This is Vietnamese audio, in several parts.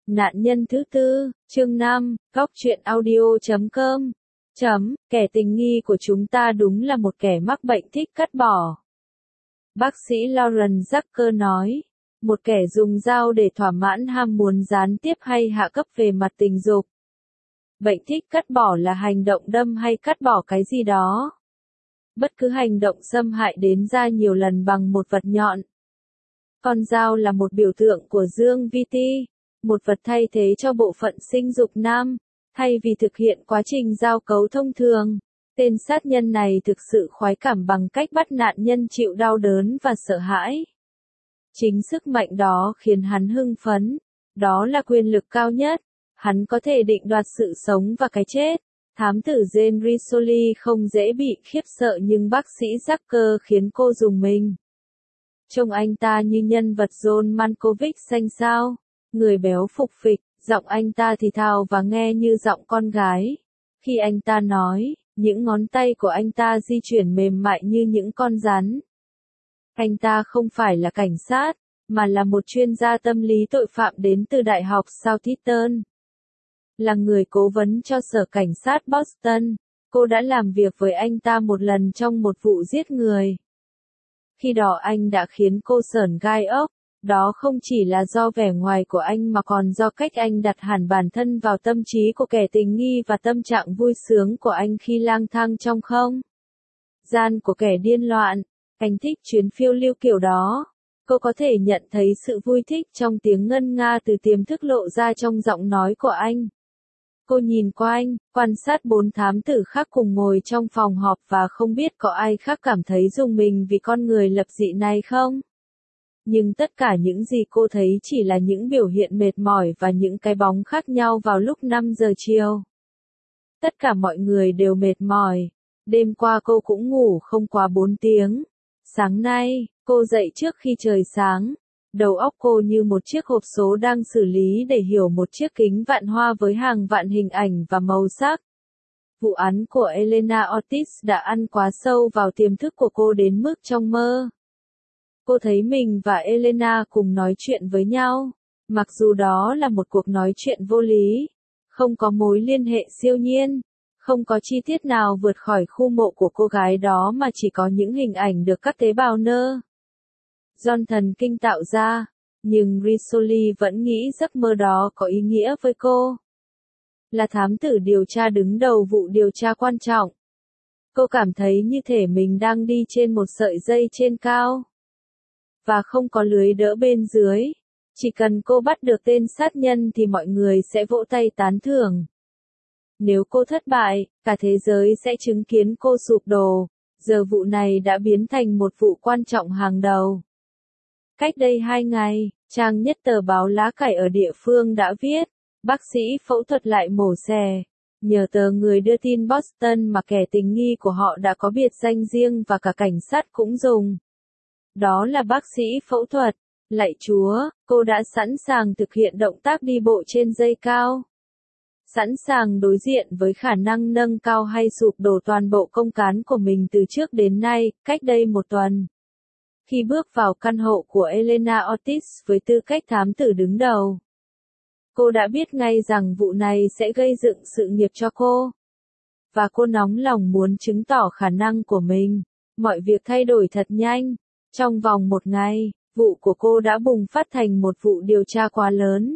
Nạn nhân thứ tư, chương 5, góc truyện audio.com. Kẻ tình nghi của chúng ta đúng là một kẻ mắc bệnh thích cắt bỏ. Bác sĩ Lauren Zucker nói, một kẻ dùng dao để thỏa mãn ham muốn gián tiếp hay hạ cấp về mặt tình dục. Bệnh thích cắt bỏ là hành động đâm hay cắt bỏ cái gì đó. Bất cứ hành động xâm hại đến da nhiều lần bằng một vật nhọn. Con dao là một biểu tượng của dương vi ti, một vật thay thế cho bộ phận sinh dục nam, thay vì thực hiện quá trình giao cấu thông thường. Tên sát nhân này thực sự khoái cảm bằng cách bắt nạn nhân chịu đau đớn và sợ hãi. Chính sức mạnh đó khiến hắn hưng phấn. Đó là quyền lực cao nhất. Hắn có thể định đoạt sự sống và cái chết. Thám tử Jane Rizzoli không dễ bị khiếp sợ nhưng bác sĩ Zucker khiến cô rùng mình. Trông anh ta như nhân vật John Malkovich xanh xao. Người béo phục phịch, giọng anh ta thì thào và nghe như giọng con gái. Khi anh ta nói, những ngón tay của anh ta di chuyển mềm mại như những con rắn. Anh ta không phải là cảnh sát, mà là một chuyên gia tâm lý tội phạm đến từ Đại học Southeastern. Là người cố vấn cho sở cảnh sát Boston, cô đã làm việc với anh ta một lần trong một vụ giết người. Khi đó anh đã khiến cô sởn gai ốc. Đó không chỉ là do vẻ ngoài của anh mà còn do cách anh đặt hẳn bản thân vào tâm trí của kẻ tình nghi và tâm trạng vui sướng của anh khi lang thang trong không gian của kẻ điên loạn. Anh thích chuyến phiêu lưu kiểu đó. Cô có thể nhận thấy sự vui thích trong tiếng ngân nga từ tiềm thức lộ ra trong giọng nói của anh. Cô nhìn qua anh, quan sát 4 thám tử khác cùng ngồi trong phòng họp và không biết có ai khác cảm thấy rùng mình vì con người lập dị này không? Nhưng tất cả những gì cô thấy chỉ là những biểu hiện mệt mỏi và những cái bóng khác nhau vào lúc 5 giờ chiều. Tất cả mọi người đều mệt mỏi. Đêm qua cô cũng ngủ không quá 4 tiếng. Sáng nay, cô dậy trước khi trời sáng. Đầu óc cô như một chiếc hộp số đang xử lý để hiểu một chiếc kính vạn hoa với hàng vạn hình ảnh và màu sắc. Vụ án của Elena Ortiz đã ăn quá sâu vào tiềm thức của cô đến mức trong mơ. Cô thấy mình và Elena cùng nói chuyện với nhau, mặc dù đó là một cuộc nói chuyện vô lý, không có mối liên hệ siêu nhiên, không có chi tiết nào vượt khỏi khu mộ của cô gái đó mà chỉ có những hình ảnh được các tế bào nơ John thần kinh tạo ra, nhưng Rizzoli vẫn nghĩ giấc mơ đó có ý nghĩa với cô. Là thám tử điều tra đứng đầu vụ điều tra quan trọng. Cô cảm thấy như thể mình đang đi trên một sợi dây trên cao. Và không có lưới đỡ bên dưới. Chỉ cần cô bắt được tên sát nhân thì mọi người sẽ vỗ tay tán thưởng. Nếu cô thất bại, cả thế giới sẽ chứng kiến cô sụp đổ. Giờ vụ này đã biến thành một vụ quan trọng hàng đầu. Cách đây 2 ngày, trang nhất tờ báo lá cải ở địa phương đã viết, bác sĩ phẫu thuật lại mổ xẻ. Nhờ tờ người đưa tin Boston mà kẻ tình nghi của họ đã có biệt danh riêng và cả cảnh sát cũng dùng. Đó là bác sĩ phẫu thuật. Lạy Chúa, cô đã sẵn sàng thực hiện động tác đi bộ trên dây cao. Sẵn sàng đối diện với khả năng nâng cao hay sụp đổ toàn bộ công cán của mình từ trước đến nay, cách đây 1 tuần. Khi bước vào căn hộ của Elena Ortiz với tư cách thám tử đứng đầu. Cô đã biết ngay rằng vụ này sẽ gây dựng sự nghiệp cho cô. Và cô nóng lòng muốn chứng tỏ khả năng của mình. Mọi việc thay đổi thật nhanh. Trong vòng 1 ngày, vụ của cô đã bùng phát thành một vụ điều tra quá lớn.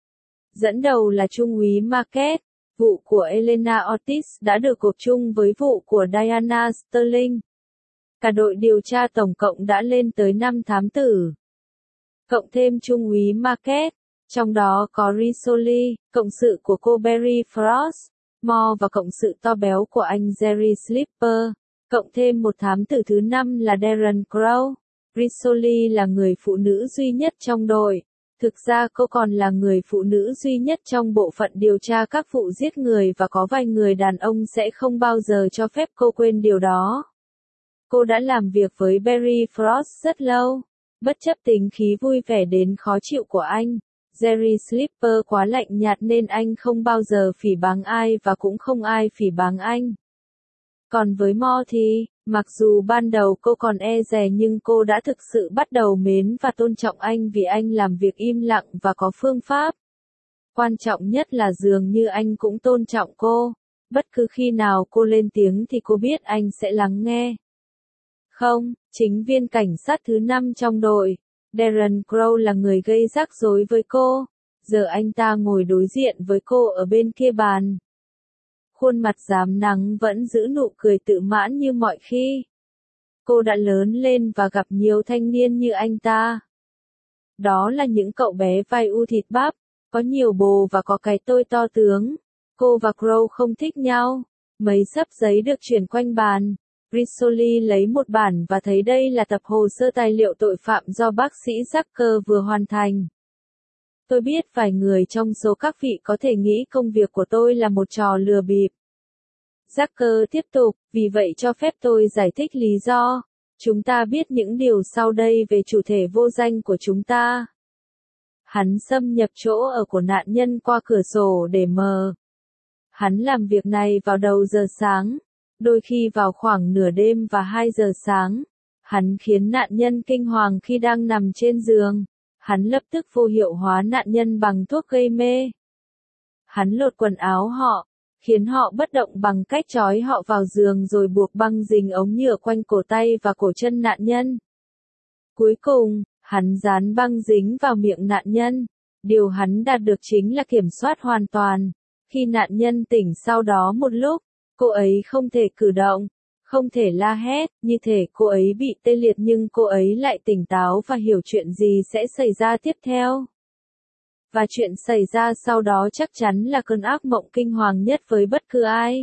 Dẫn đầu là Trung úy Marquez, vụ của Elena Ortiz đã được gộp chung với vụ của Diana Sterling. Cả đội điều tra tổng cộng đã lên tới 5 thám tử. Cộng thêm Trung úy Marquez, trong đó có Rizzoli, cộng sự của cô Barry Frost, Moore và cộng sự to béo của anh Jerry Slipper. Cộng thêm một thám tử thứ 5 là Darren Crow. Rizzoli là người phụ nữ duy nhất trong đội. Thực ra cô còn là người phụ nữ duy nhất trong bộ phận điều tra các vụ giết người và có vài người đàn ông sẽ không bao giờ cho phép cô quên điều đó. Cô đã làm việc với Barry Frost rất lâu. Bất chấp tính khí vui vẻ đến khó chịu của anh, Jerry Slipper quá lạnh nhạt nên anh không bao giờ phỉ báng ai và cũng không ai phỉ báng anh. Còn với Mo thì, mặc dù ban đầu cô còn e dè nhưng cô đã thực sự bắt đầu mến và tôn trọng anh vì anh làm việc im lặng và có phương pháp. Quan trọng nhất là dường như anh cũng tôn trọng cô. Bất cứ khi nào cô lên tiếng thì cô biết anh sẽ lắng nghe. Không, chính viên cảnh sát thứ 5 trong đội, Darren Crow là người gây rắc rối với cô. Giờ anh ta ngồi đối diện với cô ở bên kia bàn. Khuôn mặt rám nắng vẫn giữ nụ cười tự mãn như mọi khi. Cô đã lớn lên và gặp nhiều thanh niên như anh ta. Đó là những cậu bé vai u thịt bắp, có nhiều bồ và có cái tôi to tướng. Cô và Crow không thích nhau. Mấy xấp giấy được chuyển quanh bàn. Rizzoli lấy một bản và thấy đây là tập hồ sơ tài liệu tội phạm do bác sĩ Zucker vừa hoàn thành. Tôi biết vài người trong số các vị có thể nghĩ công việc của tôi là một trò lừa bịp. Zucker tiếp tục, vì vậy cho phép tôi giải thích lý do. Chúng ta biết những điều sau đây về chủ thể vô danh của chúng ta. Hắn xâm nhập chỗ ở của nạn nhân qua cửa sổ để mờ. Hắn làm việc này vào đầu giờ sáng, đôi khi vào khoảng nửa đêm và 2 giờ sáng. Hắn khiến nạn nhân kinh hoàng khi đang nằm trên giường. Hắn lập tức vô hiệu hóa nạn nhân bằng thuốc gây mê. Hắn lột quần áo họ, khiến họ bất động bằng cách trói họ vào giường rồi buộc băng dính ống nhựa quanh cổ tay và cổ chân nạn nhân. Cuối cùng, hắn dán băng dính vào miệng nạn nhân. Điều hắn đạt được chính là kiểm soát hoàn toàn. Khi nạn nhân tỉnh sau đó một lúc, cô ấy không thể cử động, không thể la hét, như thể cô ấy bị tê liệt nhưng cô ấy lại tỉnh táo và hiểu chuyện gì sẽ xảy ra tiếp theo. Và chuyện xảy ra sau đó chắc chắn là cơn ác mộng kinh hoàng nhất với bất cứ ai.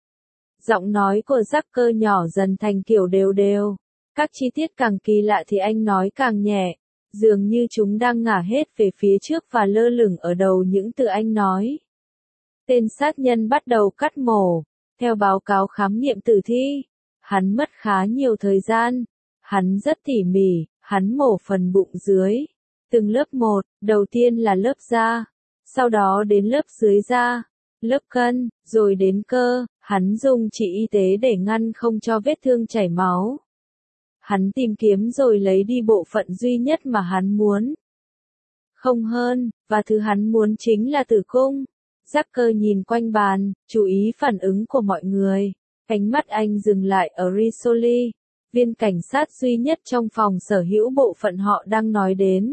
Giọng nói của Zucker nhỏ dần thành kiểu đều đều. Các chi tiết càng kỳ lạ thì anh nói càng nhẹ, dường như chúng đang ngả hết về phía trước và lơ lửng ở đầu những từ anh nói. Tên sát nhân bắt đầu cắt mổ. Theo báo cáo khám nghiệm tử thi, hắn mất khá nhiều thời gian. Hắn rất tỉ mỉ, hắn mổ phần bụng dưới. Từng lớp một, đầu tiên là lớp da, sau đó đến lớp dưới da, lớp cân, rồi đến cơ. Hắn dùng chỉ y tế để ngăn không cho vết thương chảy máu. Hắn tìm kiếm rồi lấy đi bộ phận duy nhất mà hắn muốn. Không hơn, và thứ hắn muốn chính là tử cung. Zucker nhìn quanh bàn, chú ý phản ứng của mọi người. Ánh mắt anh dừng lại ở Rizzoli, viên cảnh sát duy nhất trong phòng sở hữu bộ phận họ đang nói đến.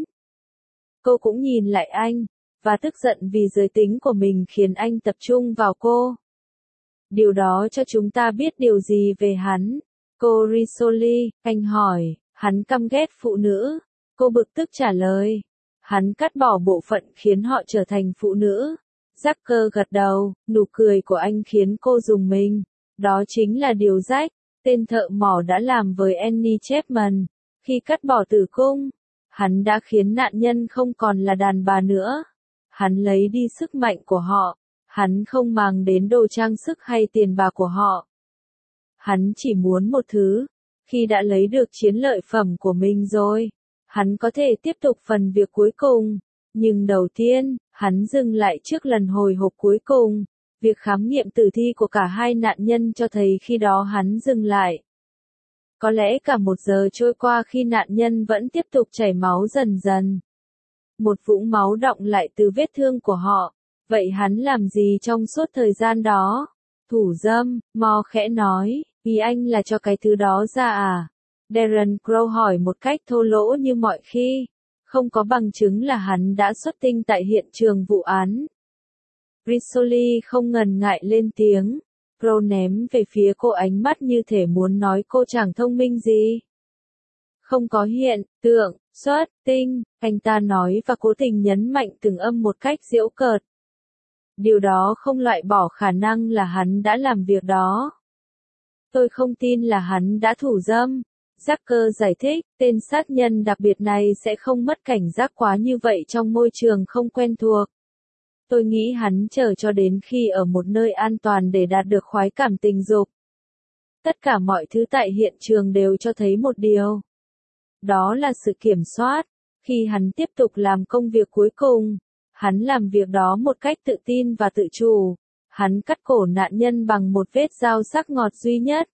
Cô cũng nhìn lại anh, và tức giận vì giới tính của mình khiến anh tập trung vào cô. Điều đó cho chúng ta biết điều gì về hắn? Cô Rizzoli, anh hỏi, hắn căm ghét phụ nữ. Cô bực tức trả lời. Hắn cắt bỏ bộ phận khiến họ trở thành phụ nữ. Zucker gật đầu, nụ cười của anh khiến cô rùng mình. Đó chính là điều Jack, tên thợ mỏ đã làm với Annie Chapman. Khi cắt bỏ tử cung, hắn đã khiến nạn nhân không còn là đàn bà nữa. Hắn lấy đi sức mạnh của họ. Hắn không mang đến đồ trang sức hay tiền bạc của họ. Hắn chỉ muốn một thứ. Khi đã lấy được chiến lợi phẩm của mình rồi, hắn có thể tiếp tục phần việc cuối cùng. Nhưng đầu tiên, hắn dừng lại trước lần hồi hộp cuối cùng. Việc khám nghiệm tử thi của cả hai nạn nhân cho thấy khi đó hắn dừng lại. Có lẽ cả 1 giờ trôi qua khi nạn nhân vẫn tiếp tục chảy máu dần dần. Một vũng máu đọng lại từ vết thương của họ. Vậy hắn làm gì trong suốt thời gian đó? Thủ dâm, Mo khẽ nói, ý anh là cho cái thứ đó ra à? Darren Crow hỏi một cách thô lỗ như mọi khi. Không có bằng chứng là hắn đã xuất tinh tại hiện trường vụ án. Rizzoli không ngần ngại lên tiếng. Crow ném về phía cô ánh mắt như thể muốn nói cô chẳng thông minh gì. Không có hiện tượng xuất tinh, anh ta nói và cố tình nhấn mạnh từng âm một cách giễu cợt. Điều đó không loại bỏ khả năng là hắn đã làm việc đó. Tôi không tin là hắn đã thủ dâm. Zucker giải thích, tên sát nhân đặc biệt này sẽ không mất cảnh giác quá như vậy trong môi trường không quen thuộc. Tôi nghĩ hắn chờ cho đến khi ở một nơi an toàn để đạt được khoái cảm tình dục. Tất cả mọi thứ tại hiện trường đều cho thấy một điều. Đó là sự kiểm soát. Khi hắn tiếp tục làm công việc cuối cùng, hắn làm việc đó một cách tự tin và tự chủ. Hắn cắt cổ nạn nhân bằng một vết dao sắc ngọt duy nhất.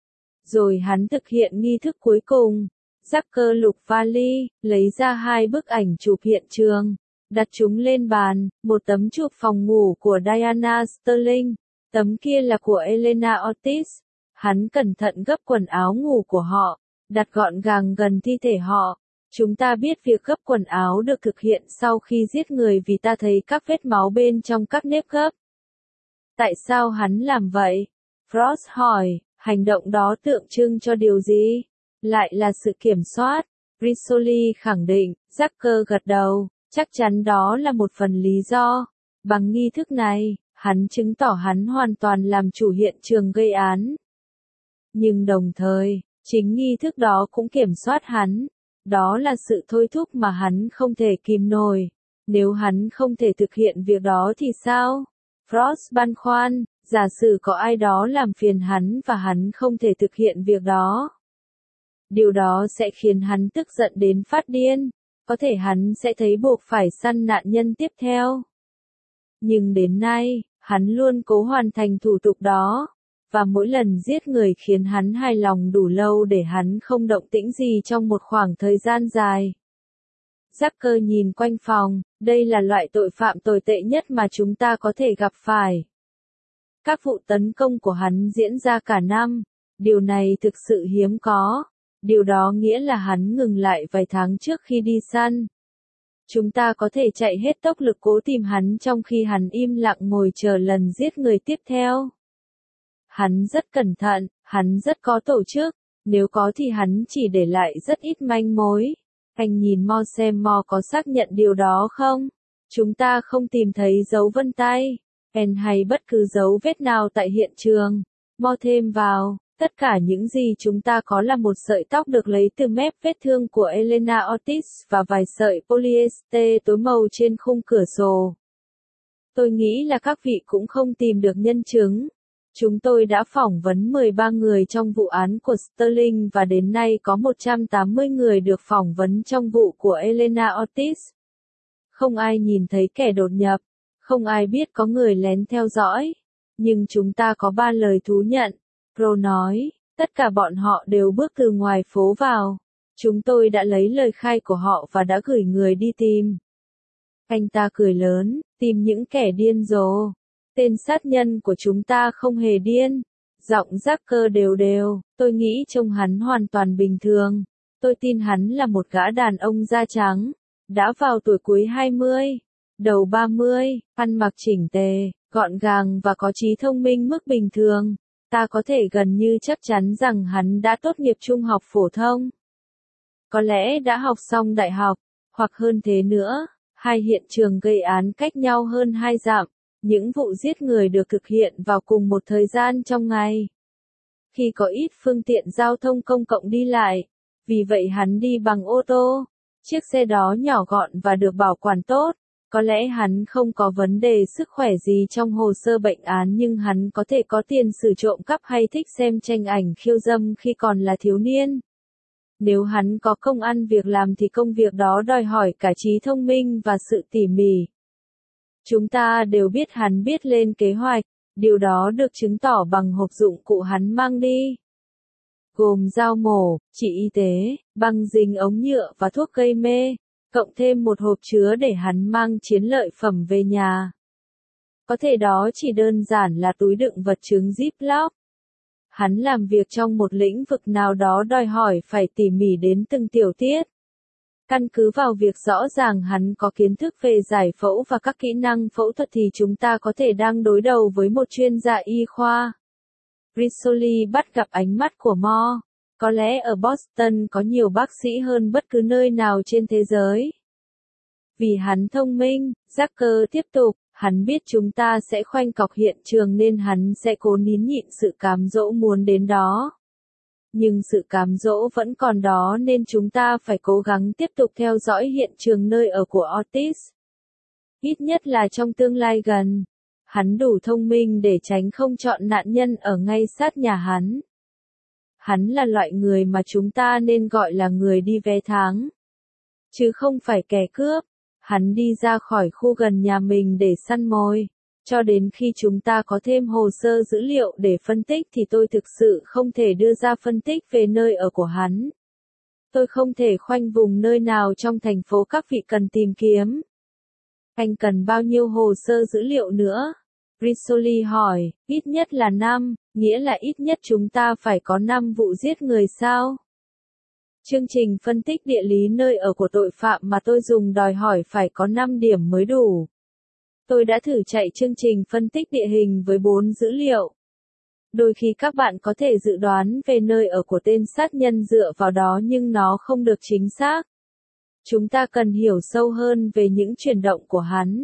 Rồi hắn thực hiện nghi thức cuối cùng. Zucker lục vali, lấy ra 2 bức ảnh chụp hiện trường. đặt chúng lên bàn, một tấm chụp phòng ngủ của Diana Sterling, tấm kia là của Elena Ortiz. Hắn cẩn thận gấp quần áo ngủ của họ, đặt gọn gàng gần thi thể họ. Chúng ta biết việc gấp quần áo được thực hiện sau khi giết người vì ta thấy các vết máu bên trong các nếp gấp. Tại sao hắn làm vậy? Frost hỏi, hành động đó tượng trưng cho điều gì? Lại là sự kiểm soát. Rizzoli khẳng định, Jacker gật đầu, chắc chắn đó là một phần lý do. Bằng nghi thức này, hắn chứng tỏ hắn hoàn toàn làm chủ hiện trường gây án. Nhưng đồng thời, chính nghi thức đó cũng kiểm soát hắn. Đó là sự thôi thúc mà hắn không thể kìm nổi. Nếu hắn không thể thực hiện việc đó thì sao? Frost băn khoăn, giả sử có ai đó làm phiền hắn và hắn không thể thực hiện việc đó. Điều đó sẽ khiến hắn tức giận đến phát điên. Có thể hắn sẽ thấy buộc phải săn nạn nhân tiếp theo. Nhưng đến nay, hắn luôn cố hoàn thành thủ tục đó. Và mỗi lần giết người khiến hắn hài lòng đủ lâu để hắn không động tĩnh gì trong một khoảng thời gian dài. Jacker nhìn quanh phòng, đây là loại tội phạm tồi tệ nhất mà chúng ta có thể gặp phải. Các vụ tấn công của hắn diễn ra cả năm. Điều này thực sự hiếm có. Điều đó nghĩa là hắn ngừng lại vài tháng trước khi đi săn. Chúng ta có thể chạy hết tốc lực cố tìm hắn trong khi hắn im lặng ngồi chờ lần giết người tiếp theo. Hắn rất cẩn thận, hắn rất có tổ chức, nếu có thì hắn chỉ để lại rất ít manh mối. Anh nhìn Mo xem Mo có xác nhận điều đó không? Chúng ta không tìm thấy dấu vân tay, pen hay bất cứ dấu vết nào tại hiện trường. Mo thêm vào, tất cả những gì chúng ta có là một sợi tóc được lấy từ mép vết thương của Elena Ortiz và vài sợi polyester tối màu trên khung cửa sổ. Tôi nghĩ là các vị cũng không tìm được nhân chứng. Chúng tôi đã phỏng vấn 13 người trong vụ án của Sterling và đến nay có 180 người được phỏng vấn trong vụ của Elena Ortiz. Không ai nhìn thấy kẻ đột nhập, không ai biết có người lén theo dõi. Nhưng chúng ta có 3 lời thú nhận. Pro nói, tất cả bọn họ đều bước từ ngoài phố vào. Chúng tôi đã lấy lời khai của họ và đã gửi người đi tìm. Anh ta cười lớn, tìm những kẻ điên rồ. Tên sát nhân của chúng ta không hề điên. Giọng Jacker đều đều, tôi nghĩ trông hắn hoàn toàn bình thường. Tôi tin hắn là một gã đàn ông da trắng, đã vào tuổi cuối 20, đầu 30, ăn mặc chỉnh tề, gọn gàng và có trí thông minh mức bình thường. Ta có thể gần như chắc chắn rằng hắn đã tốt nghiệp trung học phổ thông. Có lẽ đã học xong đại học, hoặc hơn thế nữa. Hai hiện trường gây án cách nhau hơn 2 dặm. Những vụ giết người được thực hiện vào cùng một thời gian trong ngày. Khi có ít phương tiện giao thông công cộng đi lại, vì vậy hắn đi bằng ô tô. Chiếc xe đó nhỏ gọn và được bảo quản tốt. Có lẽ hắn không có vấn đề sức khỏe gì trong hồ sơ bệnh án nhưng hắn có thể có tiền sử trộm cắp hay thích xem tranh ảnh khiêu dâm khi còn là thiếu niên. Nếu hắn có công ăn việc làm thì công việc đó đòi hỏi cả trí thông minh và sự tỉ mỉ. Chúng ta đều biết hắn biết lên kế hoạch, điều đó được chứng tỏ bằng hộp dụng cụ hắn mang đi. Gồm dao mổ, chỉ y tế, băng dính ống nhựa và thuốc gây mê, cộng thêm một hộp chứa để hắn mang chiến lợi phẩm về nhà. Có thể đó chỉ đơn giản là túi đựng vật chứng Ziploc. Hắn làm việc trong một lĩnh vực nào đó đòi hỏi phải tỉ mỉ đến từng tiểu tiết. Căn cứ vào việc rõ ràng hắn có kiến thức về giải phẫu và các kỹ năng phẫu thuật thì chúng ta có thể đang đối đầu với một chuyên gia y khoa. Rizzoli bắt gặp ánh mắt của Mo. Có lẽ ở Boston có nhiều bác sĩ hơn bất cứ nơi nào trên thế giới. Vì hắn thông minh, Jacker tiếp tục, hắn biết chúng ta sẽ khoanh cọc hiện trường nên hắn sẽ cố nín nhịn sự cám dỗ muốn đến đó. Nhưng sự cám dỗ vẫn còn đó nên chúng ta phải cố gắng tiếp tục theo dõi hiện trường nơi ở của Ortiz. Ít nhất là trong tương lai gần. Hắn đủ thông minh để tránh không chọn nạn nhân ở ngay sát nhà hắn. Hắn là loại người mà chúng ta nên gọi là người đi vé tháng. Chứ không phải kẻ cướp. Hắn đi ra khỏi khu gần nhà mình để săn mồi. Cho đến khi chúng ta có thêm hồ sơ dữ liệu để phân tích thì tôi thực sự không thể đưa ra phân tích về nơi ở của hắn. Tôi không thể khoanh vùng nơi nào trong thành phố các vị cần tìm kiếm. Anh cần bao nhiêu hồ sơ dữ liệu nữa? Rizzoli hỏi, ít nhất là 5, nghĩa là ít nhất chúng ta phải có 5 vụ giết người sao? Chương trình phân tích địa lý nơi ở của tội phạm mà tôi dùng đòi hỏi phải có 5 điểm mới đủ. Tôi đã thử chạy chương trình phân tích địa hình với 4 dữ liệu. Đôi khi các bạn có thể dự đoán về nơi ở của tên sát nhân dựa vào đó nhưng nó không được chính xác. Chúng ta cần hiểu sâu hơn về những chuyển động của hắn.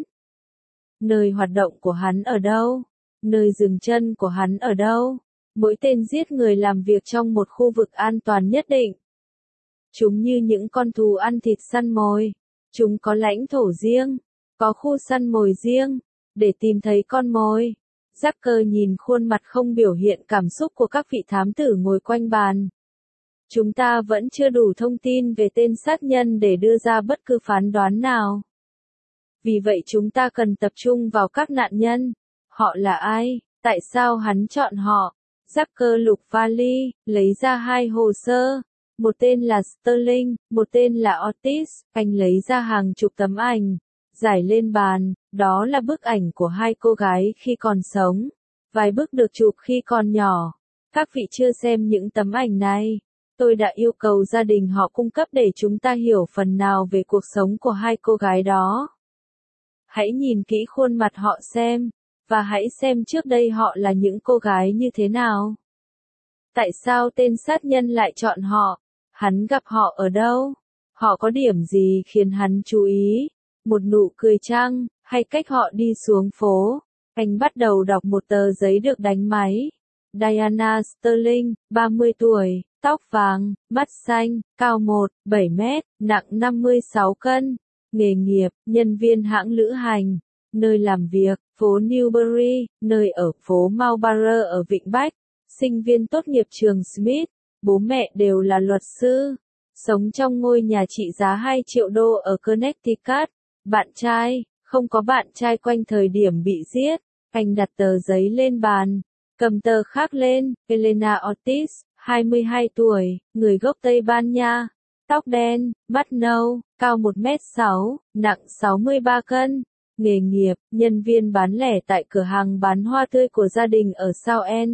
Nơi hoạt động của hắn ở đâu? Nơi dừng chân của hắn ở đâu? Mỗi tên giết người làm việc trong một khu vực an toàn nhất định. Chúng như những con thú ăn thịt săn mồi. Chúng có lãnh thổ riêng, có khu săn mồi riêng, để tìm thấy con mồi. Zucker nhìn khuôn mặt không biểu hiện cảm xúc của các vị thám tử ngồi quanh bàn. Chúng ta vẫn chưa đủ thông tin về tên sát nhân để đưa ra bất cứ phán đoán nào. Vì vậy chúng ta cần tập trung vào các nạn nhân. Họ là ai? Tại sao hắn chọn họ? Zucker lục vali, lấy ra 2 hồ sơ. Một tên là Sterling, một tên là Otis. Anh lấy ra hàng chục tấm ảnh, giải lên bàn. Đó là bức ảnh của 2 cô gái khi còn sống. Vài bức được chụp khi còn nhỏ. Các vị chưa xem những tấm ảnh này. Tôi đã yêu cầu gia đình họ cung cấp để chúng ta hiểu phần nào về cuộc sống của 2 cô gái đó. Hãy nhìn kỹ khuôn mặt họ xem, và hãy xem trước đây họ là những cô gái như thế nào. Tại sao tên sát nhân lại chọn họ? Hắn gặp họ ở đâu? Họ có điểm gì khiến hắn chú ý? Một nụ cười chăng, hay cách họ đi xuống phố? Anh bắt đầu đọc một tờ giấy được đánh máy. Diana Sterling, 30 tuổi, tóc vàng, mắt xanh, cao 1,7 mét, nặng 56 cân. Nghề nghiệp, nhân viên hãng lữ hành. Nơi làm việc, phố Newbury, nơi ở phố Marlborough ở Vịnh Bách. Sinh viên tốt nghiệp trường Smith. Bố mẹ đều là luật sư. Sống trong ngôi nhà trị giá 2 triệu đô ở Connecticut. Bạn trai, không có bạn trai quanh thời điểm bị giết. Anh đặt tờ giấy lên bàn. Cầm tờ khác lên, Elena Ortiz, 22 tuổi, người gốc Tây Ban Nha. Tóc đen, mắt nâu, cao 1m6, nặng 63 cân. Nghề nghiệp, nhân viên bán lẻ tại cửa hàng bán hoa tươi của gia đình ở South End.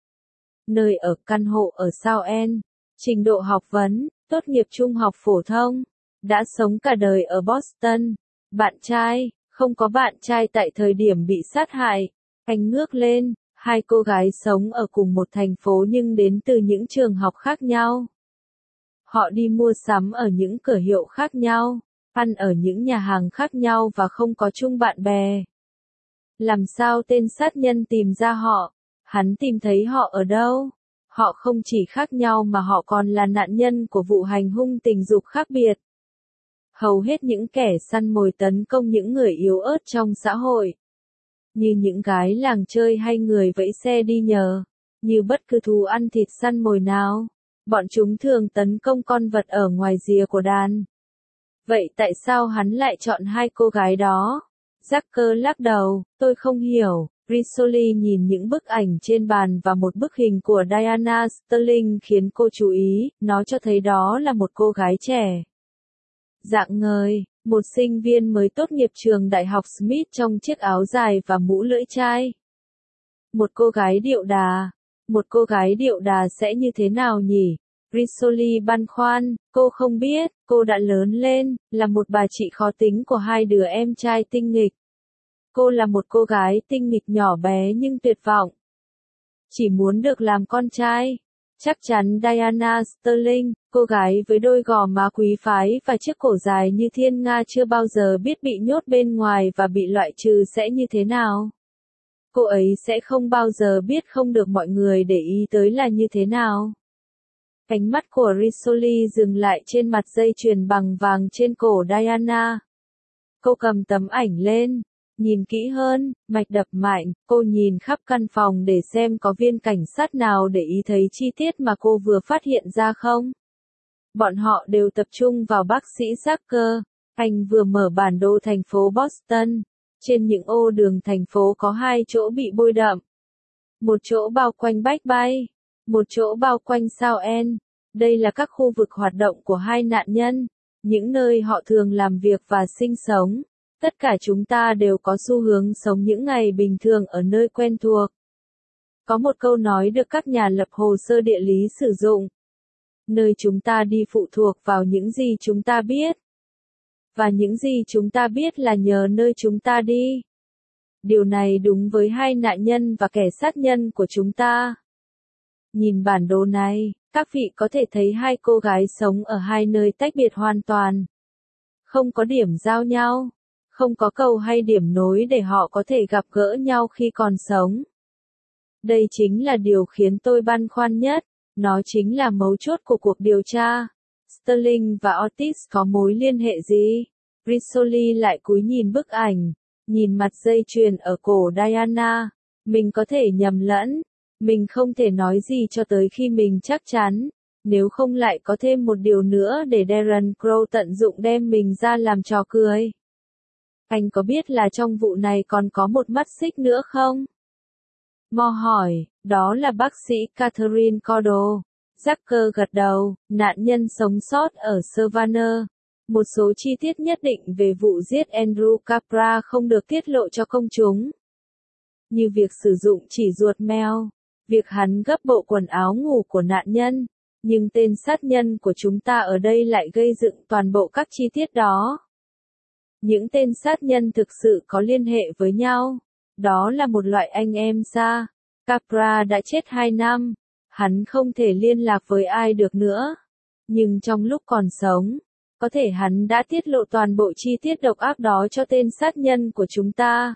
Nơi ở, căn hộ ở South End. Trình độ học vấn, tốt nghiệp trung học phổ thông. Đã sống cả đời ở Boston. Bạn trai, không có bạn trai tại thời điểm bị sát hại. Anh ngước lên, 2 cô gái sống ở cùng một thành phố nhưng đến từ những trường học khác nhau. Họ đi mua sắm ở những cửa hiệu khác nhau, ăn ở những nhà hàng khác nhau và không có chung bạn bè. Làm sao tên sát nhân tìm ra họ? Hắn tìm thấy họ ở đâu? Họ không chỉ khác nhau mà họ còn là nạn nhân của vụ hành hung tình dục khác biệt. Hầu hết những kẻ săn mồi tấn công những người yếu ớt trong xã hội. Như những gái làng chơi hay người vẫy xe đi nhờ. Như bất cứ thú ăn thịt săn mồi nào. Bọn chúng thường tấn công con vật ở ngoài rìa của đàn. Vậy tại sao hắn lại chọn 2 cô gái đó? Zucker lắc đầu, tôi không hiểu. Rizzoli nhìn những bức ảnh trên bàn và một bức hình của Diana Sterling khiến cô chú ý, nó cho thấy đó là một cô gái trẻ. Rạng ngời, một sinh viên mới tốt nghiệp trường đại học Smith trong chiếc áo dài và mũ lưỡi chai. Một cô gái điệu đà. Một cô gái điệu đà sẽ như thế nào nhỉ? Rizzoli băn khoăn, cô không biết, cô đã lớn lên, là một bà chị khó tính của 2 đứa em trai tinh nghịch. Cô là một cô gái tinh nghịch nhỏ bé nhưng tuyệt vọng. Chỉ muốn được làm con trai. Chắc chắn Diana Sterling, cô gái với đôi gò má quý phái và chiếc cổ dài như thiên nga chưa bao giờ biết bị nhốt bên ngoài và bị loại trừ sẽ như thế nào. Cô ấy sẽ không bao giờ biết không được mọi người để ý tới là như thế nào. Ánh mắt của Rizzoli dừng lại trên mặt dây chuyền bằng vàng trên cổ Diana. Cô cầm tấm ảnh lên, nhìn kỹ hơn, mạch đập mạnh, cô nhìn khắp căn phòng để xem có viên cảnh sát nào để ý thấy chi tiết mà cô vừa phát hiện ra không. Bọn họ đều tập trung vào bác sĩ Zucker. Anh vừa mở bản đồ thành phố Boston. Trên những ô đường thành phố có 2 chỗ bị bôi đậm. Một chỗ bao quanh Back Bay, một chỗ bao quanh South End. Đây là các khu vực hoạt động của 2 nạn nhân, những nơi họ thường làm việc và sinh sống. Tất cả chúng ta đều có xu hướng sống những ngày bình thường ở nơi quen thuộc. Có một câu nói được các nhà lập hồ sơ địa lý sử dụng. Nơi chúng ta đi phụ thuộc vào những gì chúng ta biết. Và những gì chúng ta biết là nhờ nơi chúng ta đi. Điều này đúng với hai nạn nhân và kẻ sát nhân của chúng ta. Nhìn bản đồ này, các vị có thể thấy hai cô gái sống ở hai nơi tách biệt hoàn toàn. Không có điểm giao nhau, không có cầu hay điểm nối để họ có thể gặp gỡ nhau khi còn sống. Đây chính là điều khiến tôi băn khoăn nhất, nó chính là mấu chốt của cuộc điều tra. Sterling và Otis có mối liên hệ gì? Rizzoli lại cúi nhìn bức ảnh, nhìn mặt dây chuyền ở cổ Diana. Mình có thể nhầm lẫn, mình không thể nói gì cho tới khi mình chắc chắn, nếu không lại có thêm một điều nữa để Darren Crow tận dụng đem mình ra làm trò cười. Anh có biết là trong vụ này còn có một mắt xích nữa không? Mo hỏi, đó là bác sĩ Catherine Cordell. Zucker gật đầu, nạn nhân sống sót ở Savannah. Một số chi tiết nhất định về vụ giết Andrew Capra không được tiết lộ cho công chúng. Như việc sử dụng chỉ ruột mèo, việc hắn gấp bộ quần áo ngủ của nạn nhân, nhưng tên sát nhân của chúng ta ở đây lại gây dựng toàn bộ các chi tiết đó. Những tên sát nhân thực sự có liên hệ với nhau. Đó là một loại anh em xa. Capra đã chết 2 năm. Hắn không thể liên lạc với ai được nữa. Nhưng trong lúc còn sống, có thể hắn đã tiết lộ toàn bộ chi tiết độc ác đó cho tên sát nhân của chúng ta.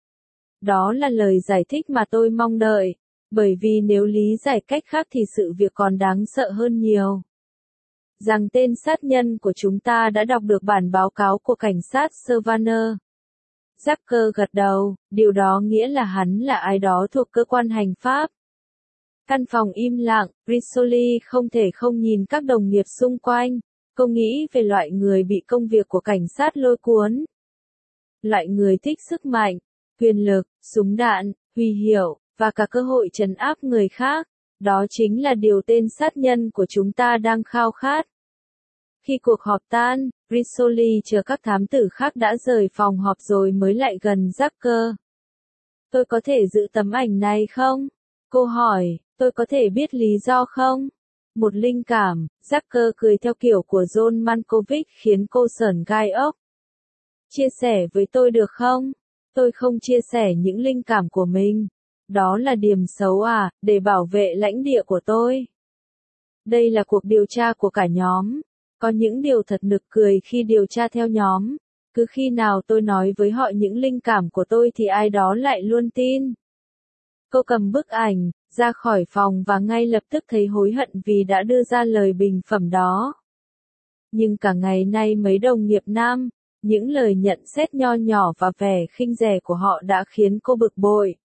Đó là lời giải thích mà tôi mong đợi, bởi vì nếu lý giải cách khác thì sự việc còn đáng sợ hơn nhiều. Rằng tên sát nhân của chúng ta đã đọc được bản báo cáo của cảnh sát Savannah. Zucker gật đầu, điều đó nghĩa là hắn là ai đó thuộc cơ quan hành pháp. Căn phòng im lặng, Rizzoli không thể không nhìn các đồng nghiệp xung quanh. Cô nghĩ về loại người bị công việc của cảnh sát lôi cuốn. Loại người thích sức mạnh, quyền lực, súng đạn, huy hiệu, và cả cơ hội trấn áp người khác. Đó chính là điều tên sát nhân của chúng ta đang khao khát. Khi cuộc họp tan, Rizzoli chờ các thám tử khác đã rời phòng họp rồi mới lại gần Zucker. Tôi có thể giữ tấm ảnh này không? Cô hỏi, tôi có thể biết lý do không? Một linh cảm, Zucker cười theo kiểu của John Malkovich khiến cô sởn gai ốc. Chia sẻ với tôi được không? Tôi không chia sẻ những linh cảm của mình. Đó là điểm xấu à, để bảo vệ lãnh địa của tôi. Đây là cuộc điều tra của cả nhóm. Có những điều thật nực cười khi điều tra theo nhóm. Cứ khi nào tôi nói với họ những linh cảm của tôi thì ai đó lại luôn tin. Cô cầm bức ảnh, ra khỏi phòng và ngay lập tức thấy hối hận vì đã đưa ra lời bình phẩm đó. Nhưng cả ngày nay mấy đồng nghiệp nam, những lời nhận xét nho nhỏ và vẻ khinh rẻ của họ đã khiến cô bực bội.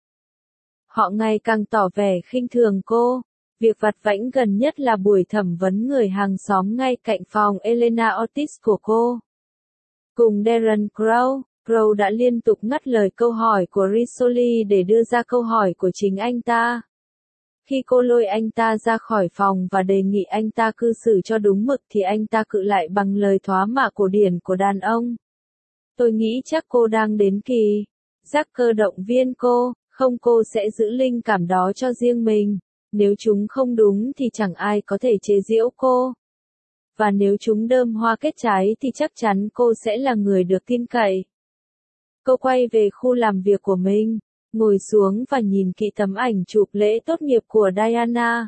Họ ngày càng tỏ vẻ khinh thường cô. Việc vặt vãnh gần nhất là buổi thẩm vấn người hàng xóm ngay cạnh phòng Elena Otis của cô. Cùng Darren Crow, Crow đã liên tục ngắt lời câu hỏi của Rizzoli để đưa ra câu hỏi của chính anh ta. Khi cô lôi anh ta ra khỏi phòng và đề nghị anh ta cư xử cho đúng mực thì anh ta cự lại bằng lời thoá mạ cổ điển của đàn ông. Tôi nghĩ chắc cô đang đến kỳ. Zucker động viên cô, không, cô sẽ giữ linh cảm đó cho riêng mình. Nếu chúng không đúng thì chẳng ai có thể chế giễu cô. Và nếu chúng đơm hoa kết trái thì chắc chắn cô sẽ là người được tin cậy. Cô quay về khu làm việc của mình, ngồi xuống và nhìn kỹ tấm ảnh chụp lễ tốt nghiệp của Diana.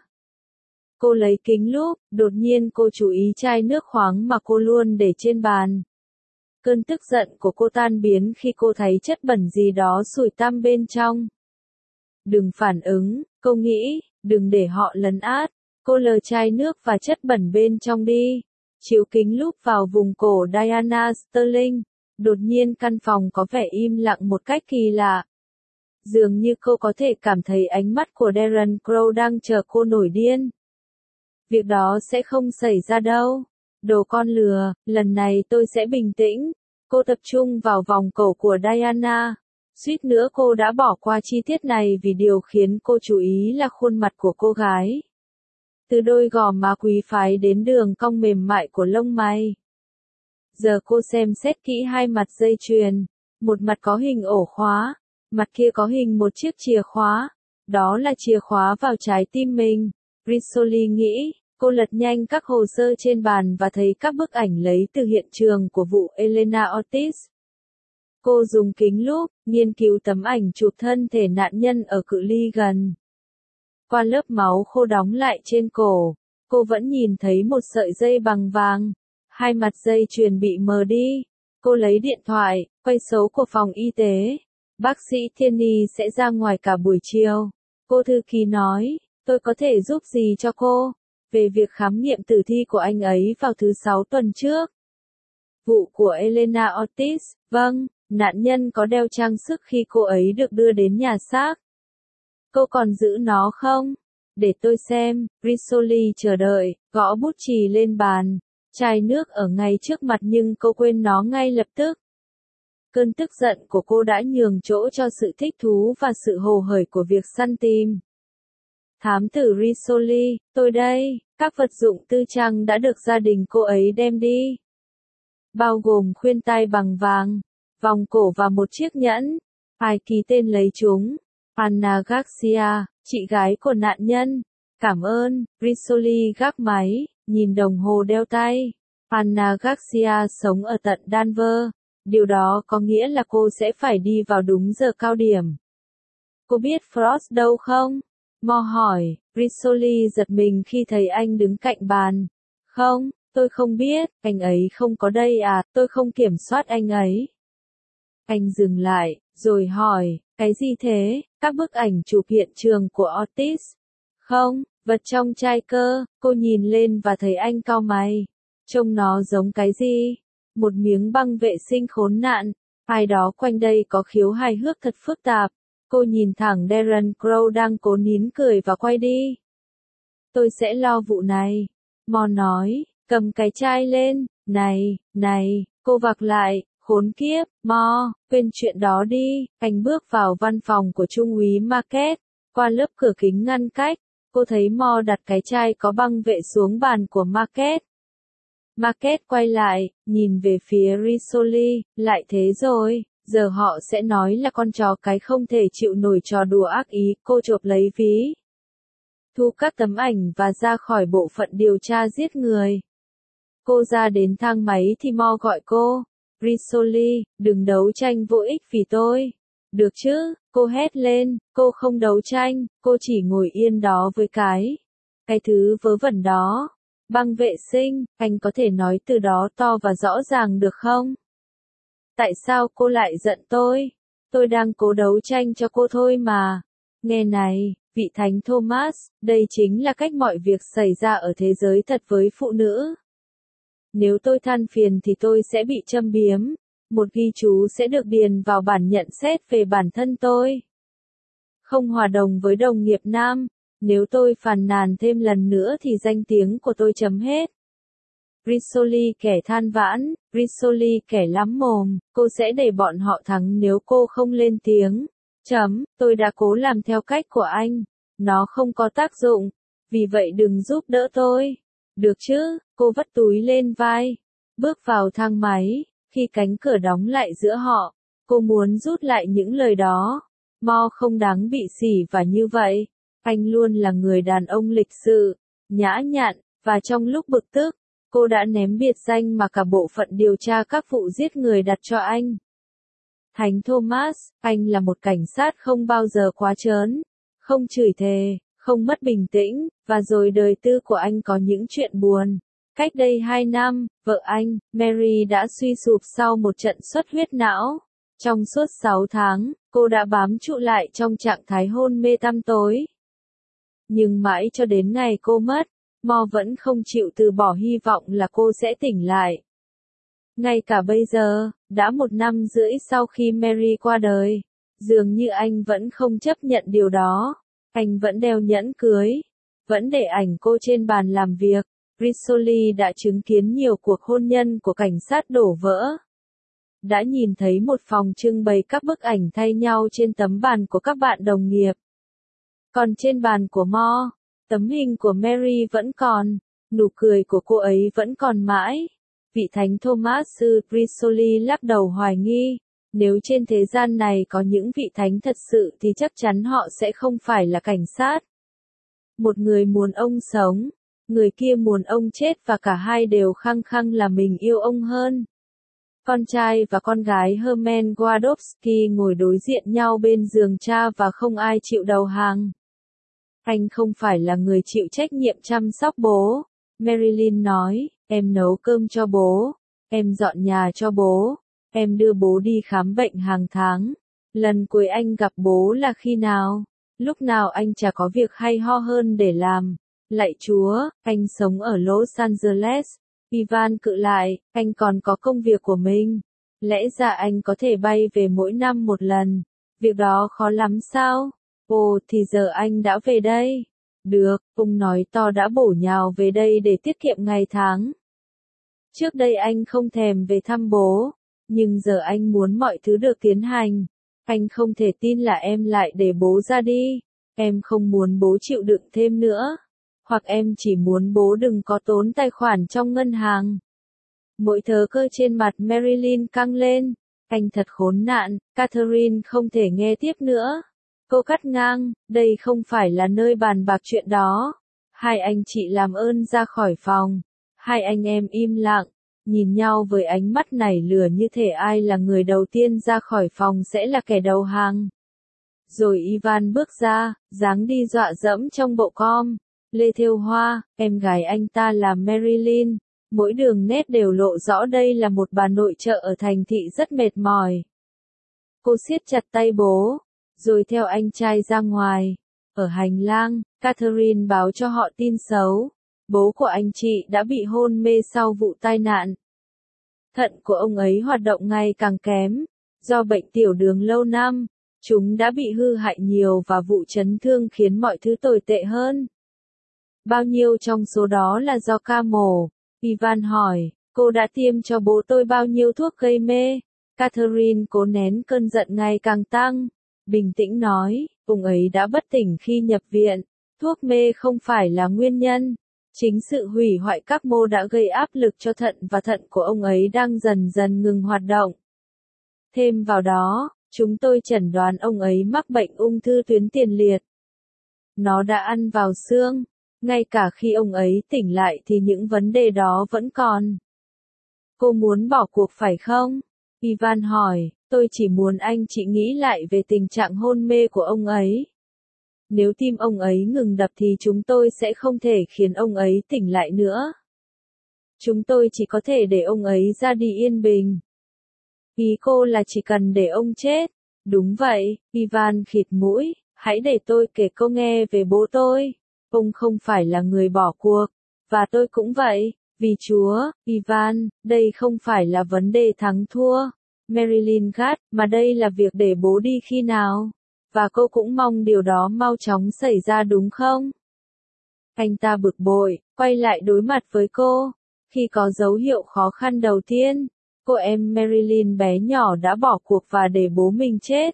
Cô lấy kính lúp, đột nhiên cô chú ý chai nước khoáng mà cô luôn để trên bàn. Cơn tức giận của cô tan biến khi cô thấy chất bẩn gì đó sủi tăm bên trong. Đừng phản ứng, cô nghĩ, đừng để họ lấn át. Cô lờ chai nước và chất bẩn bên trong đi. Chiếu kính lúp vào vùng cổ Diana Sterling. Đột nhiên căn phòng có vẻ im lặng một cách kỳ lạ. Dường như cô có thể cảm thấy ánh mắt của Darren Crow đang chờ cô nổi điên. Việc đó sẽ không xảy ra đâu. Đồ con lừa, lần này tôi sẽ bình tĩnh. Cô tập trung vào vòng cổ của Diana. Suýt nữa cô đã bỏ qua chi tiết này vì điều khiến cô chú ý là khuôn mặt của cô gái. Từ đôi gò má quý phái đến đường cong mềm mại của lông mày. Giờ cô xem xét kỹ hai mặt dây chuyền. Một mặt có hình ổ khóa, mặt kia có hình một chiếc chìa khóa. Đó là chìa khóa vào trái tim mình. Rizzoli nghĩ, cô lật nhanh các hồ sơ trên bàn và thấy các bức ảnh lấy từ hiện trường của vụ Elena Ortiz. Cô dùng kính lúp, nghiên cứu tấm ảnh chụp thân thể nạn nhân ở cự ly gần. Qua lớp máu khô đóng lại trên cổ, cô vẫn nhìn thấy một sợi dây bằng vàng. Hai mặt dây chuyền bị mờ đi. Cô lấy điện thoại, quay số của phòng y tế. Bác sĩ Tierney sẽ ra ngoài cả buổi chiều. Cô thư ký nói, tôi có thể giúp gì cho cô? Về việc khám nghiệm tử thi của anh ấy vào thứ 6 tuần trước. Vụ của Elena Ortiz, vâng, nạn nhân có đeo trang sức khi cô ấy được đưa đến nhà xác. Cô còn giữ nó không? Để tôi xem, Rizzoli chờ đợi, gõ bút chì lên bàn. Chai nước ở ngay trước mặt nhưng cô quên nó ngay lập tức. Cơn tức giận của cô đã nhường chỗ cho sự thích thú và sự hồ hởi của việc săn tìm. Thám tử Rizzoli, tôi đây, các vật dụng tư trang đã được gia đình cô ấy đem đi. Bao gồm khuyên tai bằng vàng, vòng cổ và một chiếc nhẫn. Ai ký tên lấy chúng? Anna Garcia, chị gái của nạn nhân. Cảm ơn, Rizzoli gác máy, nhìn đồng hồ đeo tay. Anna Garcia sống ở tận Denver. Điều đó có nghĩa là cô sẽ phải đi vào đúng giờ cao điểm. Cô biết Frost đâu không? Mo hỏi, Rizzoli giật mình khi thấy anh đứng cạnh bàn. Không, tôi không biết, anh ấy không có đây à, tôi không kiểm soát anh ấy. Anh dừng lại, rồi hỏi, cái gì thế, các bức ảnh chụp hiện trường của Ortiz? Không, vật trong chai cơ, cô nhìn lên và thấy anh cau mày. Trông nó giống cái gì? Một miếng băng vệ sinh khốn nạn. Ai đó quanh đây có khiếu hài hước thật phức tạp. Cô nhìn thẳng Darren Crow đang cố nín cười và quay đi. Tôi sẽ lo vụ này. Mo nói, cầm cái chai lên. Này, cô vặc lại, khốn kiếp, Mo, quên chuyện đó đi. Anh bước vào văn phòng của Trung úy Marquette. Qua lớp cửa kính ngăn cách, cô thấy Mo đặt cái chai có băng vệ xuống bàn của Marquette. Marquette quay lại, nhìn về phía Rizzoli, lại thế rồi, giờ họ sẽ nói là con chó cái không thể chịu nổi trò đùa ác ý, cô chộp lấy ví. Thu các tấm ảnh và ra khỏi bộ phận điều tra giết người. Cô ra đến thang máy thì Mo gọi cô, Rizzoli, đừng đấu tranh vô ích vì tôi. Được chứ, cô hét lên, cô không đấu tranh, cô chỉ ngồi yên đó với cái thứ vớ vẩn đó. Băng vệ sinh, anh có thể nói từ đó to và rõ ràng được không? Tại sao cô lại giận tôi? Tôi đang cố đấu tranh cho cô thôi mà. Nghe này, vị thánh Thomas, đây chính là cách mọi việc xảy ra ở thế giới thật với phụ nữ. Nếu tôi than phiền thì tôi sẽ bị châm biếm. Một ghi chú sẽ được điền vào bản nhận xét về bản thân tôi. Không hòa đồng với đồng nghiệp nam. Nếu tôi phàn nàn thêm lần nữa thì danh tiếng của tôi chấm hết. Rizzoli kẻ than vãn, Rizzoli kẻ lắm mồm, cô sẽ để bọn họ thắng nếu cô không lên tiếng. Tôi đã cố làm theo cách của anh. Nó không có tác dụng. Vì vậy đừng giúp đỡ tôi. Được chứ, cô vắt túi lên vai. Bước vào thang máy, khi cánh cửa đóng lại giữa họ, cô muốn rút lại những lời đó. Mo không đáng bị sỉ và như vậy. Anh luôn là người đàn ông lịch sự, nhã nhặn, và trong lúc bực tức, cô đã ném biệt danh mà cả bộ phận điều tra các vụ giết người đặt cho anh. Thánh Thomas, anh là một cảnh sát không bao giờ quá trớn, không chửi thề, không mất bình tĩnh, và rồi đời tư của anh có những chuyện buồn. Cách đây 2 năm, vợ anh, Mary đã suy sụp sau một trận xuất huyết não. Trong suốt 6 tháng, cô đã bám trụ lại trong trạng thái hôn mê tăm tối. Nhưng mãi cho đến ngày cô mất, Mo vẫn không chịu từ bỏ hy vọng là cô sẽ tỉnh lại. Ngay cả bây giờ, đã 1 năm rưỡi sau khi Mary qua đời, dường như anh vẫn không chấp nhận điều đó. Anh vẫn đeo nhẫn cưới, vẫn để ảnh cô trên bàn làm việc. Rizzoli đã chứng kiến nhiều cuộc hôn nhân của cảnh sát đổ vỡ. Đã nhìn thấy một phòng trưng bày các bức ảnh thay nhau trên tấm bàn của các bạn đồng nghiệp. Còn trên bàn của Mo, tấm hình của Mary vẫn còn, nụ cười của cô ấy vẫn còn mãi. Vị thánh Thomas sư Rizzoli lắc đầu hoài nghi. Nếu trên thế gian này có những vị thánh thật sự thì chắc chắn họ sẽ không phải là cảnh sát. Một người muốn ông sống, người kia muốn ông chết và cả hai đều khăng khăng là mình yêu ông hơn. Con trai và con gái Herman Gwadowski ngồi đối diện nhau bên giường cha và không ai chịu đầu hàng. Anh không phải là người chịu trách nhiệm chăm sóc bố, Marilyn nói, em nấu cơm cho bố, em dọn nhà cho bố, em đưa bố đi khám bệnh hàng tháng. Lần cuối anh gặp bố là khi nào? Lúc nào anh chả có việc hay ho hơn để làm. Lạy Chúa, anh sống ở Los Angeles. Ivan cự lại, anh còn có công việc của mình. Lẽ ra anh có thể bay về mỗi năm một lần. Việc đó khó lắm sao? Ồ, thì giờ anh đã về đây. Được, ông nói to đã bổ nhào về đây để tiết kiệm ngày tháng. Trước đây anh không thèm về thăm bố, nhưng giờ anh muốn mọi thứ được tiến hành. Anh không thể tin là em lại để bố ra đi. Em không muốn bố chịu đựng thêm nữa. Hoặc em chỉ muốn bố đừng có tốn tài khoản trong ngân hàng. Mỗi thớ cơ trên mặt Marilyn căng lên. Anh thật khốn nạn, Catherine không thể nghe tiếp nữa. Cô cắt ngang, đây không phải là nơi bàn bạc chuyện đó. Hai anh chị làm ơn ra khỏi phòng. Hai anh em im lặng, nhìn nhau với ánh mắt nảy lửa như thể ai là người đầu tiên ra khỏi phòng sẽ là kẻ đầu hàng. Rồi Ivan bước ra, dáng đi dọa dẫm trong bộ com. Lê thêu hoa, em gái anh ta là Marilyn. Mỗi đường nét đều lộ rõ đây là một bà nội trợ ở thành thị rất mệt mỏi. Cô siết chặt tay bố, rồi theo anh trai ra ngoài. Ở hành lang, Catherine báo cho họ tin xấu. Bố của anh chị đã bị hôn mê sau vụ tai nạn. Thận của ông ấy hoạt động ngày càng kém. Do bệnh tiểu đường lâu năm, chúng đã bị hư hại nhiều và vụ chấn thương khiến mọi thứ tồi tệ hơn. Bao nhiêu trong số đó là do ca mổ? Ivan hỏi, cô đã tiêm cho bố tôi bao nhiêu thuốc gây mê? Catherine cố nén cơn giận ngày càng tăng. Bình tĩnh nói, ông ấy đã bất tỉnh khi nhập viện. Thuốc mê không phải là nguyên nhân. Chính sự hủy hoại các mô đã gây áp lực cho thận và thận của ông ấy đang dần dần ngừng hoạt động. Thêm vào đó, chúng tôi chẩn đoán ông ấy mắc bệnh ung thư tuyến tiền liệt. Nó đã ăn vào xương. Ngay cả khi ông ấy tỉnh lại thì những vấn đề đó vẫn còn. Cô muốn bỏ cuộc phải không? Ivan hỏi, tôi chỉ muốn anh chị nghĩ lại về tình trạng hôn mê của ông ấy. Nếu tim ông ấy ngừng đập thì chúng tôi sẽ không thể khiến ông ấy tỉnh lại nữa. Chúng tôi chỉ có thể để ông ấy ra đi yên bình. Ý cô là chỉ cần để ông chết. Đúng vậy, Ivan khịt mũi, hãy để tôi kể cô nghe về bố tôi. Ông không phải là người bỏ cuộc, và tôi cũng vậy, vì Chúa, Ivan, đây không phải là vấn đề thắng thua. Marilyn gắt, mà đây là việc để bố đi khi nào? Và cô cũng mong điều đó mau chóng xảy ra đúng không? Anh ta bực bội, quay lại đối mặt với cô. Khi có dấu hiệu khó khăn đầu tiên, cô em Marilyn bé nhỏ đã bỏ cuộc và để bố mình chết.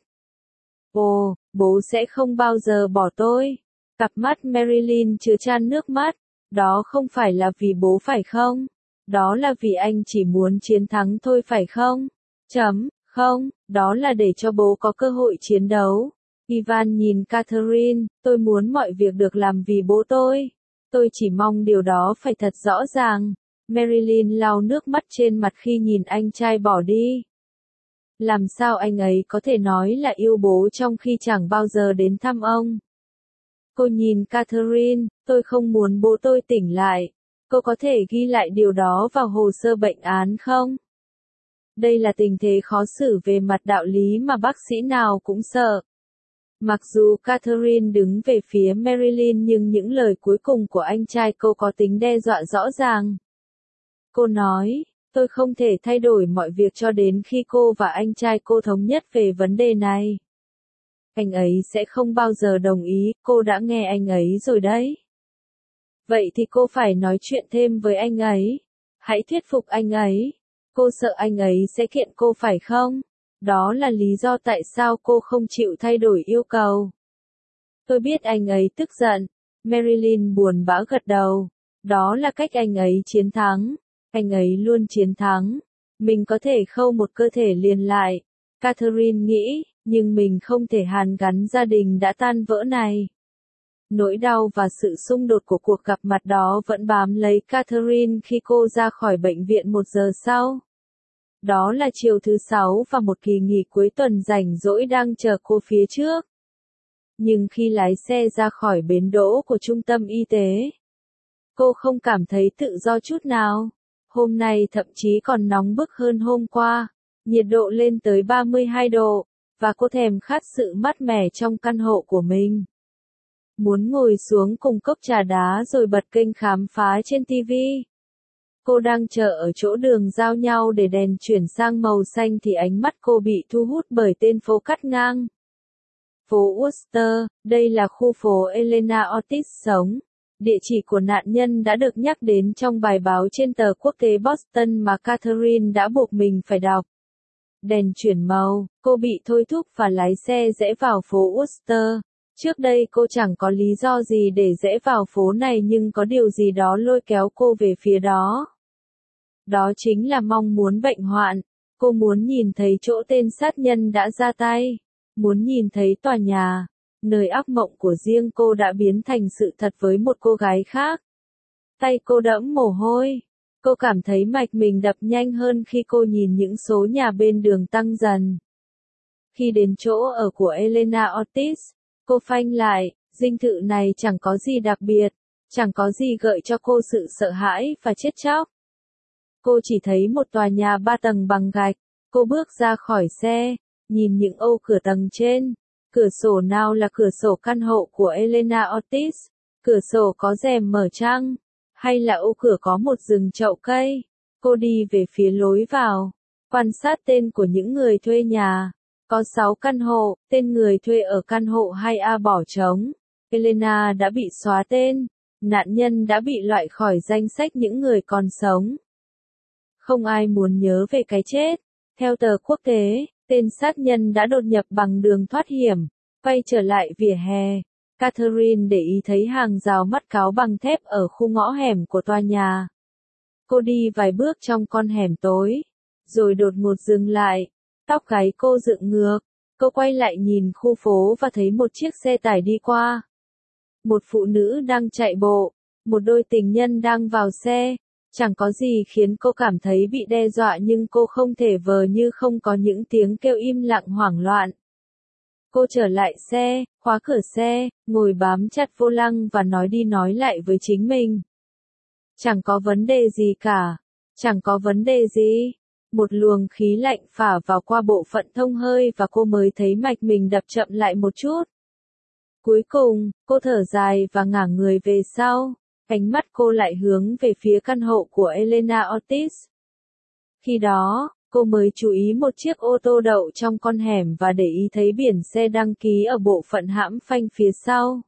Ồ, bố sẽ không bao giờ bỏ tôi. Cặp mắt Marilyn chứa chan nước mắt. Đó không phải là vì bố phải không? Đó là vì anh chỉ muốn chiến thắng thôi phải không? Không, đó là để cho bố có cơ hội chiến đấu. Ivan nhìn Catherine, tôi muốn mọi việc được làm vì bố tôi. Tôi chỉ mong điều đó phải thật rõ ràng. Marilyn lau nước mắt trên mặt khi nhìn anh trai bỏ đi. Làm sao anh ấy có thể nói là yêu bố trong khi chẳng bao giờ đến thăm ông? Cô nhìn Catherine, tôi không muốn bố tôi tỉnh lại. Cô có thể ghi lại điều đó vào hồ sơ bệnh án không? Đây là tình thế khó xử về mặt đạo lý mà bác sĩ nào cũng sợ. Mặc dù Catherine đứng về phía Marilyn nhưng những lời cuối cùng của anh trai cô có tính đe dọa rõ ràng. Cô nói, tôi không thể thay đổi mọi việc cho đến khi cô và anh trai cô thống nhất về vấn đề này. Anh ấy sẽ không bao giờ đồng ý, cô đã nghe anh ấy rồi đấy. Vậy thì cô phải nói chuyện thêm với anh ấy. Hãy thuyết phục anh ấy. Cô sợ anh ấy sẽ kiện cô phải không? Đó là lý do tại sao cô không chịu thay đổi yêu cầu. Tôi biết anh ấy tức giận. Marilyn buồn bã gật đầu. Đó là cách anh ấy chiến thắng. Anh ấy luôn chiến thắng. Mình có thể khâu một cơ thể liền lại. Catherine nghĩ, nhưng mình không thể hàn gắn gia đình đã tan vỡ này. Nỗi đau và sự xung đột của cuộc gặp mặt đó vẫn bám lấy Catherine khi cô ra khỏi bệnh viện 1 giờ sau. Đó là chiều thứ 6 và một kỳ nghỉ cuối tuần rảnh rỗi đang chờ cô phía trước. Nhưng khi lái xe ra khỏi bến đỗ của trung tâm y tế, cô không cảm thấy tự do chút nào. Hôm nay thậm chí còn nóng bức hơn hôm qua, nhiệt độ lên tới 32 độ, và cô thèm khát sự mát mẻ trong căn hộ của mình. Muốn ngồi xuống cùng cốc trà đá rồi bật kênh khám phá trên TV. Cô đang chờ ở chỗ đường giao nhau để đèn chuyển sang màu xanh thì ánh mắt cô bị thu hút bởi tên phố cắt ngang. Phố Worcester, đây là khu phố Elena Ortiz sống. Địa chỉ của nạn nhân đã được nhắc đến trong bài báo trên tờ quốc tế Boston mà Catherine đã buộc mình phải đọc. Đèn chuyển màu, cô bị thôi thúc và lái xe rẽ vào phố Worcester. Trước đây cô chẳng có lý do gì để rẽ vào phố này nhưng có điều gì đó lôi kéo cô về phía đó. Đó chính là mong muốn bệnh hoạn. Cô muốn nhìn thấy chỗ tên sát nhân đã ra tay. Muốn nhìn thấy tòa nhà, nơi ác mộng của riêng cô đã biến thành sự thật với một cô gái khác. Tay cô đẫm mồ hôi. Cô cảm thấy mạch mình đập nhanh hơn khi cô nhìn những số nhà bên đường tăng dần. Khi đến chỗ ở của Elena Ortiz, cô phanh lại, dinh thự này chẳng có gì đặc biệt, chẳng có gì gợi cho cô sự sợ hãi và chết chóc. Cô chỉ thấy một tòa nhà 3 tầng bằng gạch. Cô bước ra khỏi xe, nhìn những ô cửa tầng trên. Cửa sổ nào là cửa sổ căn hộ của Elena Ortiz? Cửa sổ có rèm mở chăng? Hay là ô cửa có một rừng chậu cây? Cô đi về phía lối vào, quan sát tên của những người thuê nhà. Có 6 căn hộ, tên người thuê ở căn hộ 2A bỏ trống. Elena đã bị xóa tên. Nạn nhân đã bị loại khỏi danh sách những người còn sống. Không ai muốn nhớ về cái chết. Theo tờ quốc tế, tên sát nhân đã đột nhập bằng đường thoát hiểm, quay trở lại vỉa hè. Catherine để ý thấy hàng rào mắt cáo bằng thép ở khu ngõ hẻm của tòa nhà. Cô đi vài bước trong con hẻm tối, rồi đột ngột dừng lại. Tóc gáy cô dựng ngược. Cô quay lại nhìn khu phố và thấy một chiếc xe tải đi qua. Một phụ nữ đang chạy bộ, một đôi tình nhân đang vào xe. Chẳng có gì khiến cô cảm thấy bị đe dọa nhưng cô không thể vờ như không có những tiếng kêu im lặng hoảng loạn. Cô trở lại xe, khóa cửa xe, ngồi bám chặt vô lăng và nói đi nói lại với chính mình. Chẳng có vấn đề gì cả. Chẳng có vấn đề gì. Một luồng khí lạnh phả vào qua bộ phận thông hơi và cô mới thấy mạch mình đập chậm lại một chút. Cuối cùng, cô thở dài và ngả người về sau. Ánh mắt cô lại hướng về phía căn hộ của Elena Ortiz. Khi đó, cô mới chú ý một chiếc ô tô đậu trong con hẻm và để ý thấy biển xe đăng ký ở bộ phận hãm phanh phía sau.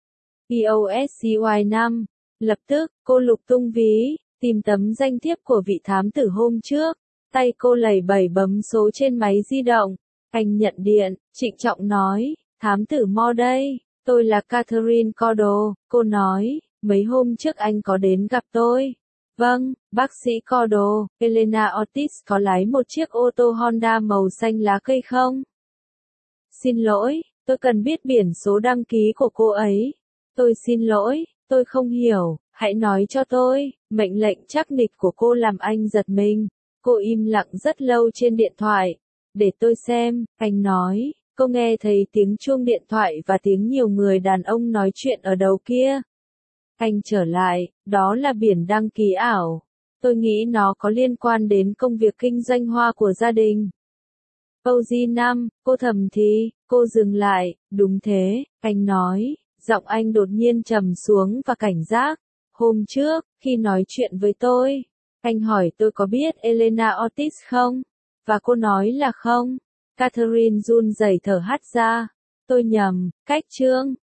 EOSCY 5. Lập tức, cô lục tung ví, tìm tấm danh thiếp của vị thám tử hôm trước. Tay cô lầy bẩy bấm số trên máy di động. Anh nhận điện, trịnh trọng nói, thám tử Mo đây, tôi là Catherine Cordo. Cô nói, mấy hôm trước anh có đến gặp tôi. Vâng, bác sĩ Cordo, Elena Ortiz có lái một chiếc ô tô Honda màu xanh lá cây không? Xin lỗi, tôi cần biết biển số đăng ký của cô ấy. Tôi xin lỗi, tôi không hiểu, hãy nói cho tôi. Mệnh lệnh chắc nịch của cô làm anh giật mình. Cô im lặng rất lâu trên điện thoại. Để tôi xem, anh nói. Cô nghe thấy tiếng chuông điện thoại và tiếng nhiều người đàn ông nói chuyện ở đầu kia. Anh trở lại, đó là biển đăng ký ảo. Tôi nghĩ nó có liên quan đến công việc kinh doanh hoa của gia đình. Ozzy 5, cô thầm thì, cô dừng lại, đúng thế, anh nói, giọng anh đột nhiên trầm xuống và cảnh giác. Hôm trước, khi nói chuyện với tôi, anh hỏi tôi có biết Elena Ortiz không? Và cô nói là không. Catherine run rẩy thở hắt ra. Tôi nhầm, cách chương.